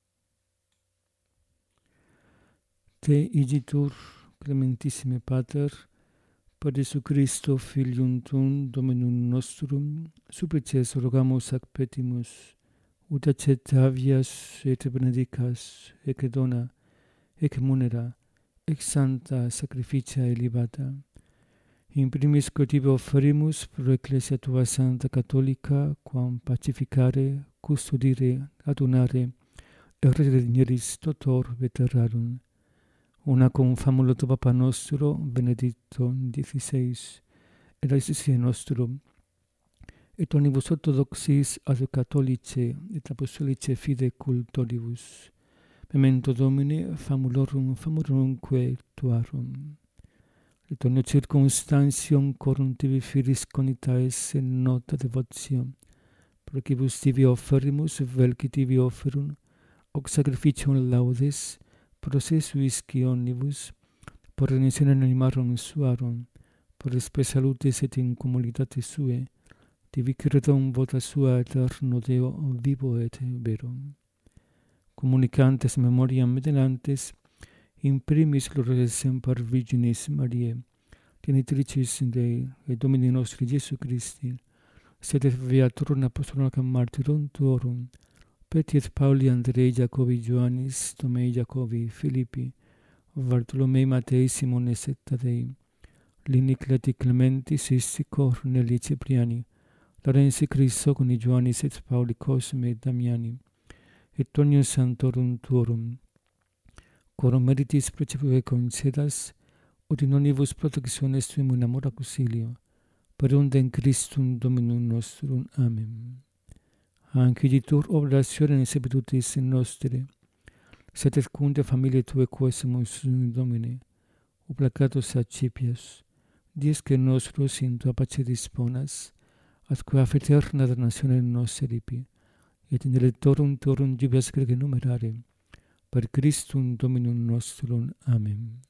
Te igitur, clementissime Pater, per Iesu Christo, Filium Tuum, Dominum nostrum, supplices rogamus ac petimus, ut accettavias et benedicas, ec dona, ec munera, ec sancta sacrificia elevata. In primis cotibe offerimus pro Ecclesia Tua Sancta Catholica, quam pacificare, custodire, adunare, et redimiris totor veterarum. Una cum famulo tu Papa nostro, Benedicto XVI, et Ecclesia nostrum, et omnibus orthodoxis ad catholice et apostolice fide cultoribus, Memento Domini, famulorumque tuarum. Ritorno circumstantium corum tibi filis conitaes in nota devotium, procibus tibi offerimus, velci tibi offerum, hoc sacrificium laudes, processuis omnibus, por remissione animarum suarum, por espe salutis et in communitate sue, tibi cretum vota sua eterno Deo vivo et verum. Communicantes memoriam medenantes, in primis gloriae semper Virginis Mariae, genitricis Dei et Domini nostri Iesu Christi, sed viatorum apostolorum martyrum tuorum, Petiet Pauli, Andrei, Jacobi, Ioannis, Tomei, Jacobi, Filippi, Bartolomei, Matei, Simones et Tadei, Lini, Cleti, Clementi, Sisti, Corneli, Cipriani, Larensi, Crisoconi, Ioannis et Pauli, Cosme, Damiani, et onium santorum tuorum, corum meritis precipue concedas, ut in omnibus protectiones tuum in amor auxilio, per undem Christum Dominum nostrum. Amen. Anciditur oblatione sepetutis nostre, sed et cunde familiae Tuae quosimus Domine, obligatus accipias, dies que nostros in Tua pace disponas, atque eterna damnatione nos eripi, et in electorum Tuorum jubilas grege numerare, per Christum Dominum nostrum. Amen.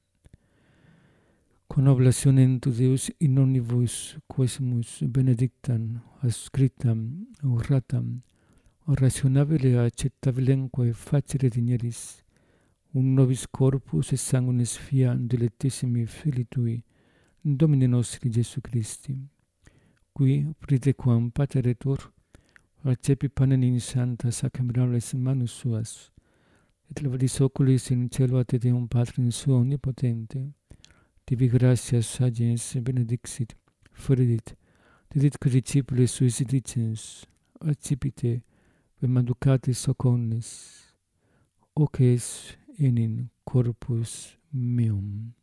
Con oblationem tu Deus in omnibus quosimus benedictam, ascriptam, oratam, rationabile accettabilemque facere digneris, un nobis corpus et sanguinis fiat dilectissimi Filii Tui, Domini nostri Iesu Christi, qui pritequam pateretur, accepi panem in santa sacramentales manus suas, et levatis oculis in cielo a te Deum Patrum suo omnipotente, tibi gratias agens benedixit, fredit, diditque discipules suis dicens, accipite, Manducatis hoc omnes, hoc es enim corpus meum.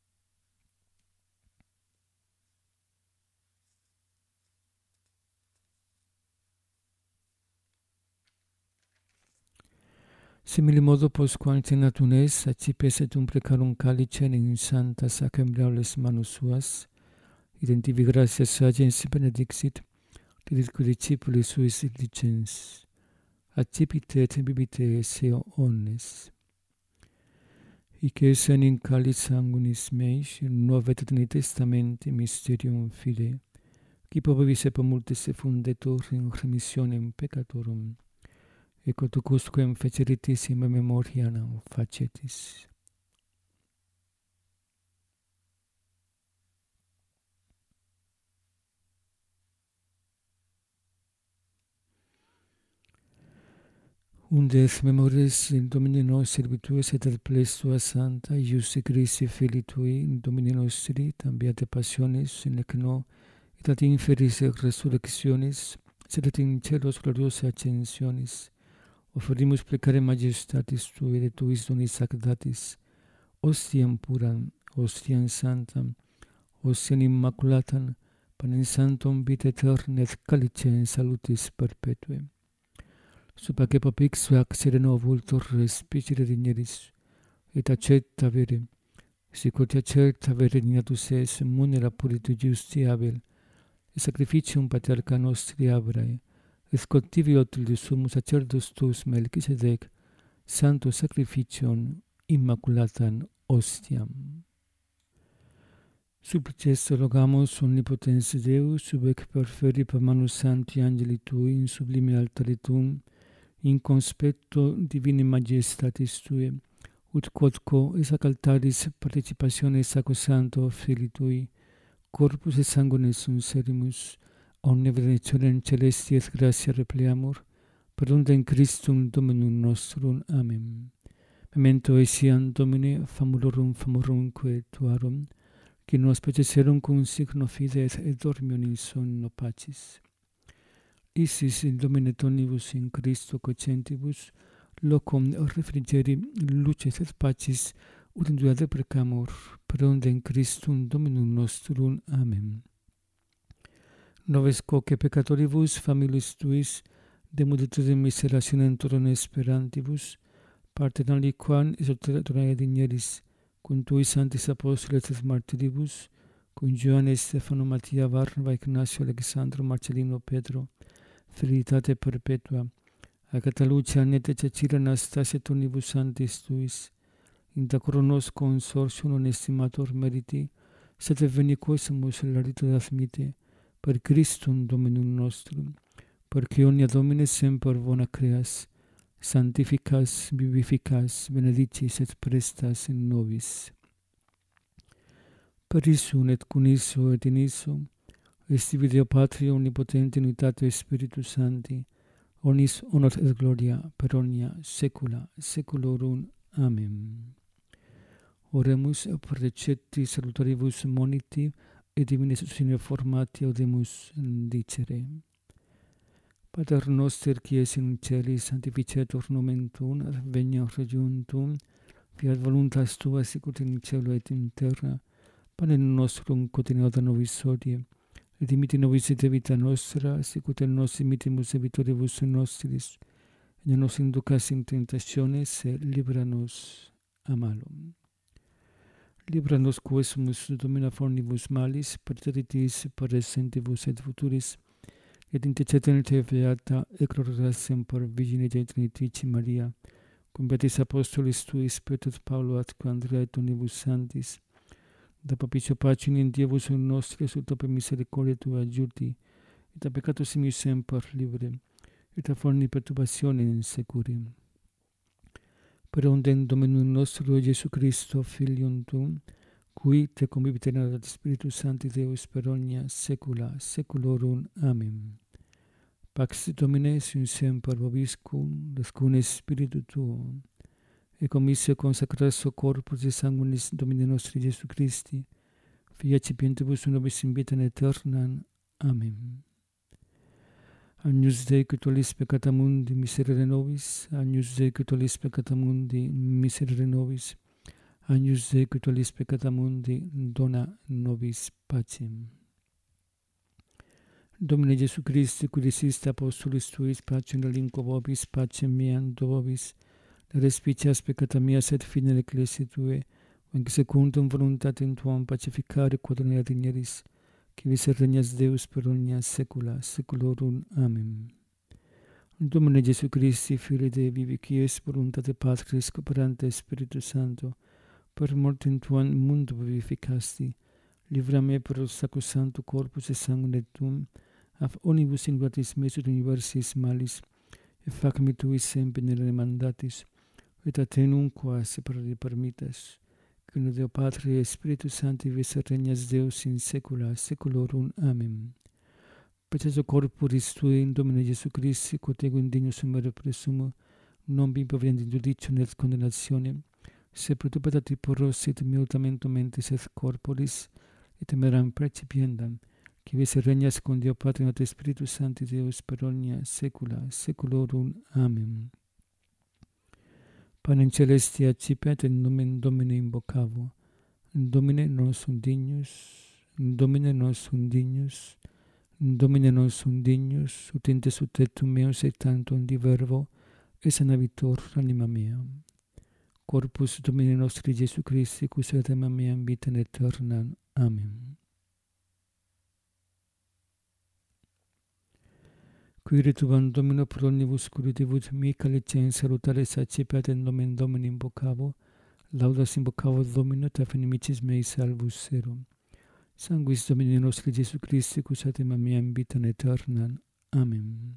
Simili modo postquam cenatum es, accipes et precarum calicem in santa sacramentales manus suas, identivi gratias agens benedixit, diditque discipulis suis dicens, accipite et bibite esse omnes. Hic es enim calice sanguinis meis, Novae et Testamenti mysterium fide, qui probabis et multis fundetur in remissionem peccatorum, et quodusquem feceritis in memoriam facetis. Undes memores in Domini nostri servitues et ad ples Tua Santa, Iusi Christi Filii Tui, in Domini nostri, tam beate passionis, in ecno, et ad inferis resurrectionis, sed et in celos gloriosa ascensionis, offerimus plecare majestatis Tui et Tuis donis sacerdatis, ostiam puram, ostiam santam, ostiam immaculatam, panem santum vita aeterna et calicem salutis perpetuem. Supaque papixu ac sereno vultur respicere digneris, et accetta vere, sicut accetta vere dignatus es munera puritu justi Abel, et sacrificium patriarca nostri Abrae, et scotivio de sumus sacerdus tuus Melchisedec, santo sacrificium immaculatam ostiam. Supplices rogamus omnipotens Deus, sub ec perferi per manus santi angeli Tui in sublime altare Tuum, in conspecto divini majestatis Tue, ut quodco esac altaris participationes sacrosanto Filii Tui, corpus et sanguinis unserimus, omne benedictionem celesti et gratia repleamur, per undem Christum Dominum nostrum. Amen. Memento etiam Domine, famulorumque Tuarum, qui nos peceserum cum signo fide et dormium in sonno pacis. Isis in Domine tonibus in Christo cocentibus, locum refrigeri luces et pacis, ut in dua deprecamur, per undem Christum Dominum nostrum. Amen. Noves quoque peccatoribus familiis Tuis, de multitudine miserationem turum esperantibus, partem aliquam exultare digneris, cum tui sanctis apostoles et martiribus, cum Ioanne, Stefano, Mattia, Varnava, Ignacio, Alexandro, Marcellino, Pedro, fidelitate perpetua, Agatha Lucia, Annete, Cecilia, Anastasia, tonibus sanctis tuis, inta coronos consortium non estimator meriti, sed veniquosumus larito admite, per Christum Dominum nostrum, perque omnia Domine semper bona creas, sanctificas, vivificas, benedicis et prestas in nobis. Per issum et cum issum et in issum, esti Deo Patria omnipotente in unitate Spiritus Sancti, omnis honor et gloria per omnia saecula saeculorum. Amen. Oremus per recepti salutaribus moniti et divine suscine formati audemus dicere. Pater noster qui es in celis, sanctificetur nomen tuum, adveniat regnum tuum, fiat voluntas tua sicut in cielo et in terra. Panem nostrum quotidianum da nobis hodie, et dimitte nobis debita nostra, sicut et nos dimittimus debitoribus nostris, et ne nos inducas in tentationes, sed libera nos a malo. Libera nos quesumus Domina fornibus malis, perteritis, parescentibus et futuris, et intercedere te beata, et glorias semper Virgine Dei Trinitrice Maria, cum beatis apostolis tuis, Petrus, Paulo, atque Andrea et omnibus sanctis, da propicio pacem in Dievus nostris, ut per misericordia tua adjuti, et a peccatus mihi semper libere, et a forni perturbationem in securim. Per ondem Dominum nostro Iesu Christo, Filium tuum, qui te convivit et Spiritus Sancti Deus per omnia saecula saeculorum. Amen. Pax Domini sunt semper vobiscum, cum Spiritu tuo, et commissio consecratio corpus et sanguinis Domini nostri Iesu Christi, Fili accipientibus nobis in vitam aeternam. Amen. Agnus Dei, qui tollis peccata mundi, miserere nobis. Agnus Dei, qui tollis peccata mundi, miserere nobis. Agnus Dei, qui tollis peccata mundi, dona nobis pacem. Domine Iesu Christi, qui diciste apostolis tuis, pacem relinquo vobis, pacem meam do vobis, respicias peccata mea, sed fine ecclesiae tue, venque secundum voluntatem tuam pacificare quadrania digneris, qui vis regnas Deus per omnia saecula saeculorum. Amen. Domine Iesu Christi, Filii Dei vivi, qui es voluntate Patris, cooperante Spiritus Sancto, per mortem tuam mundo vivificasti, livra me per sacrosancto corpus et sanguine tuum, af omnibus ingratis meus et universis malis, et fac me tui semper nere mandatis, et a te nunquam separare permittas, que in Deo Patria et Spiritus Sancti vis regnas Deus in saecula saeculorum. Amen. Peccato corporis tui in Domine Iesu Christi, quod ego indignus sumere presumo, non vi poveriant in judicio net condemnationem, sed pro tu peccati porros et multamentum mentis et corporis, et temeram precipiendam, qui vis regnas con Deo Patria et Spiritus Sancti Deus per omnia saecula saeculorum. Amen. Panem celestia accipiat in nomen Domini invocavo. Domine non sum dignus, Domine non sum dignus, Domine non sum dignus, ut intes ut tectum meus et tantum di verbo, et sanavitor anima mea. Corpus Domini nostri Iesu Christi, cus et anima mea in vitam aeternam. Amen. Qui retubam Domino pro omnibus curritibus mihi licens salutares accipiat in nomen Domini invocavo, laudas invocavo Domino, et af inimicis mei salvus serum. Sanguis Domini nostri Iesu Christi, cus et anima mea in vitam aeternam. Amen.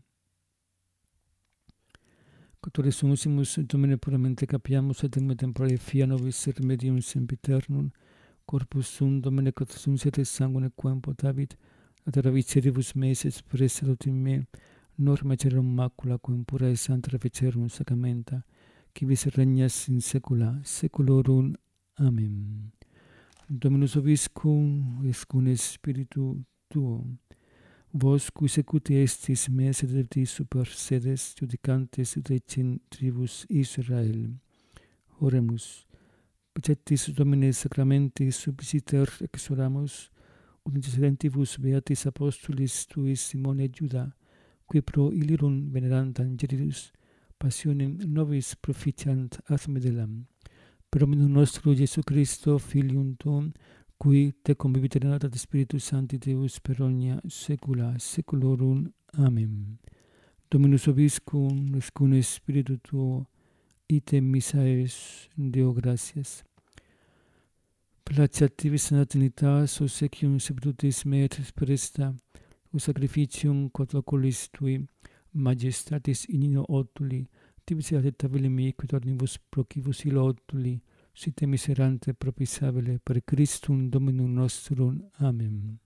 Quatore summissimus Domine puramente capiamus, et in temporale fia nobis remedium sempiternum, corpus sum Domine quod sum et sanguine quam potavit, ad viceribus meis expressa salut in me, norma cerum macula quam pura et santa reficerum sacramenta, qui vis regnas in saecula saeculorum. Amen. Dominus vobiscum, et cum Spiritu tuo, vos qui secuti estis mes et eti super sedes judicantes decim tribus Israel. Oremus. Preceptis Domine sacramenti subsiter exoramus, ut intercedentibus beatis apostolis tuis Simone et Juda, qui pro illirum venerant angelibus passionem nobis proficiant ad medelam. Per Dominum nostro Iesu Christo, Filium Tuum, qui te convivit ad Spiritus Sancti Deus per omnia saecula saeculorum. Amen. Dominus vobiscum, et cum Spiritu tuo, ite missa es, Deo gratias. Placiativis in Trinitas, obsequium Spiritus me et presta, o sacrificium quod oculis tui, majestatis in nino otuli, tibi et tabili mi, quid ornibus procibus ilo otuli, site miserante propisabile per Christum Dominum nostrum. Amen.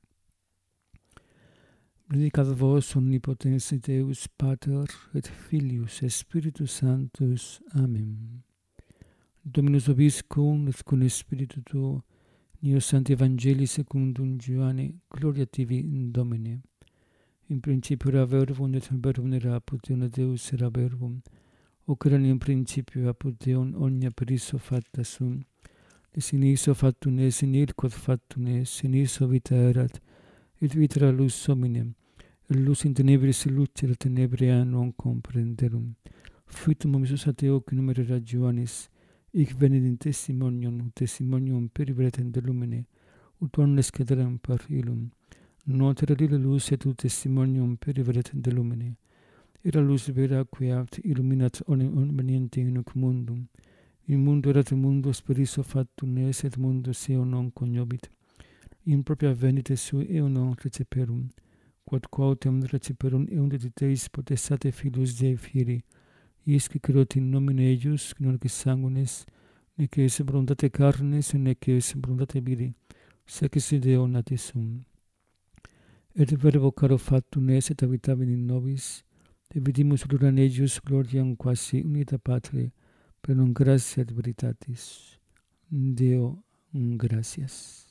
Benedicat vos omnipotens Deus Pater et Filius et Spiritus Sanctus. Amen. Dominus vobiscum et cum Spiritu tuo, nihil sancti Evangelii secundum Ioanne, gloria tibi, Domine. In principio era verbum, et verbum era apud Deum, et Deus era verbum. Hoc erat in principio apud Deum, omnia per issue facta sunt. Et in issue factum est, in il quod factum est, in issue vita erat, et vita era lux hominem. Et lux in tenebris lucet, tenebria non comprenderum. Fuitum omissus ad eo qui numere era Ioannis, hic venit in testimonium periveretem de lumine, ut omnes cederam per illum. Notere lille lux et ut testimonium periveretem de lumine. Era lux vera queat illuminat omnem veniente in hoc mundum. In mundo erat mundus per issue factum est, et mundus eo non coniobit. In propria venite sui eo non receperum. Quod quautem receperum eum de Deis potestate Filius Dei fieri, isque creot in nomine eius, non que sanguinis, nec esse voluntate carnis, nec esse voluntate viri, sec esse Deo natis sum. Et verbo caro factum est, et habitabit in nobis, et vidimus gloria eius, gloriam quasi unita Patri, per non gratia et veritatis. Deo gratias.